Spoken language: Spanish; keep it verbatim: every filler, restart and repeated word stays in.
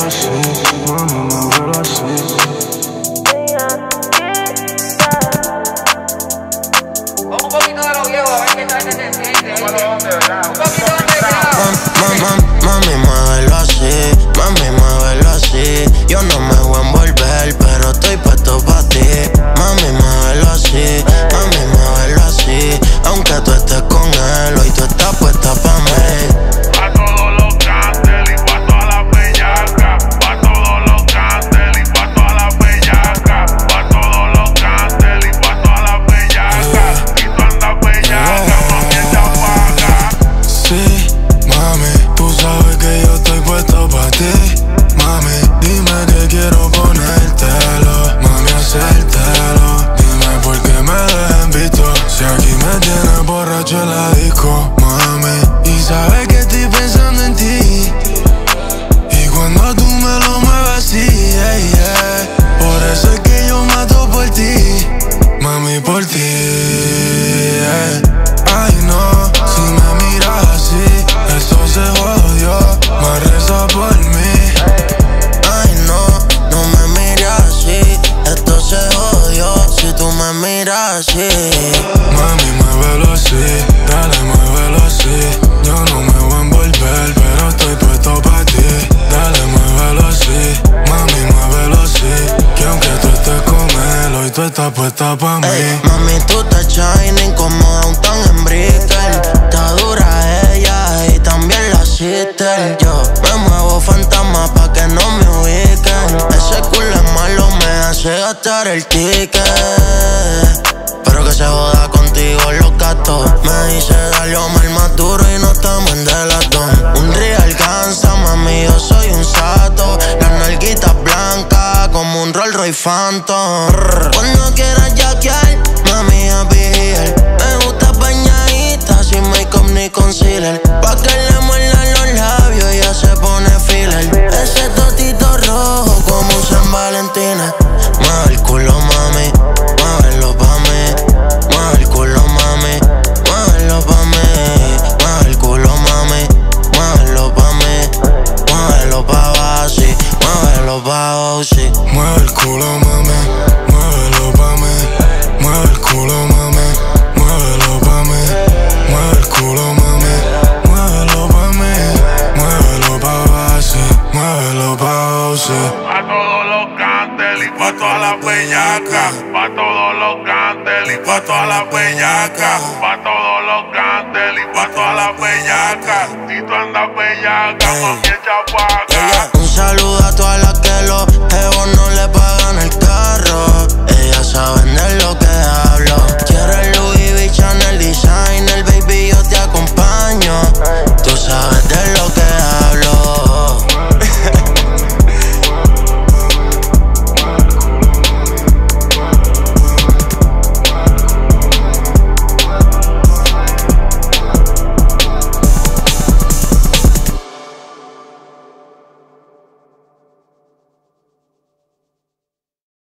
así, mami, muévelo así. Un poquito de los viejos, a ver qué tal se siente. Un poquito de Mami, muévelo así, mami, muévelo así. Yo no me voy a envolver, pero estoy puesto pa' ti. Mami, muévelo así, mami, muévelo así. Aunque tú estés con él, hoy tú estás puesta pa' mí. Pa' todos los cantes y pa' todas las bellacas. Pa' todos los cantes y pa' todas las bellacas. Pa' todos los cantes y pa' todas las bellacas. Y tú andas bellaca, mami, ella paga. Sí, mami, tú sabes que yo estoy puesto pa' ti. Mami, dime que quiero ponértelo. Mami, hacértelo. Dime por qué me dejan visto. Si aquí me tienes borracho en la disco, mami. Y sabes que estoy pensando en ti. Y cuando tú me lo mueves así, yeah, yeah. Por eso es que yo mato por ti. Mami, por ti, yeah. Ay, no, si me miras así, esto se jodió. Más reza por mí. Ay, no, no me mires así. Esto se jodió si tú me miras así. Mami, muévelo así, dale, muévelo así. Yo no me voy a envolver, pero estoy puesto pa' ti. Dale, muévelo así, mami, muévelo así. Que aunque tú estés con él, hoy tú estás puesta pa' mí. Ey, mami, tú estás shining como un tan en bricker. Está dura ella y también la sister. Yo me muevo fantasma pa' que no me ubiquen. Ese culo es malo, me hace gastar el ticket. Pero que se joda contigo los gatos. Me dice dale Omar más duro y no estamos en delatón. Un real cansa, mami, yo soy un sato. Las nalguitas blancas como un Rolls Royce Phantom. Cuando quieras jackear, mami, happy here. Me gusta bañadita sin make-up ni concealer. Pa' que le muerdan los labios y ya se pone filler. Ese totito rojo como un San Valentín. Mueve el culo, mami, muévelo pa' mí. Mueve el culo, mami, muévelo pa' mí. Mueve el culo, mami, muévelo pa' mí. Muévelo pa' abajo, sí, muévelo pa' abajo, sí. Mueve el culo, mami, muévelo pa' mí. Mueve el culo, mami, muévelo pa' mí. Mueve el culo, mami, muévelo pa' mí. Muévelo pa' abajo, sí, muévelo pa' abajo, sí. Pa' todos los cantes y pa' todas las bellacas. Pa' todos los cantes y pa' todas las bellacas. Pa' todos los cantes y pa' todas las bellacas. Si tú andas bellaca, mami, echa pa' acá.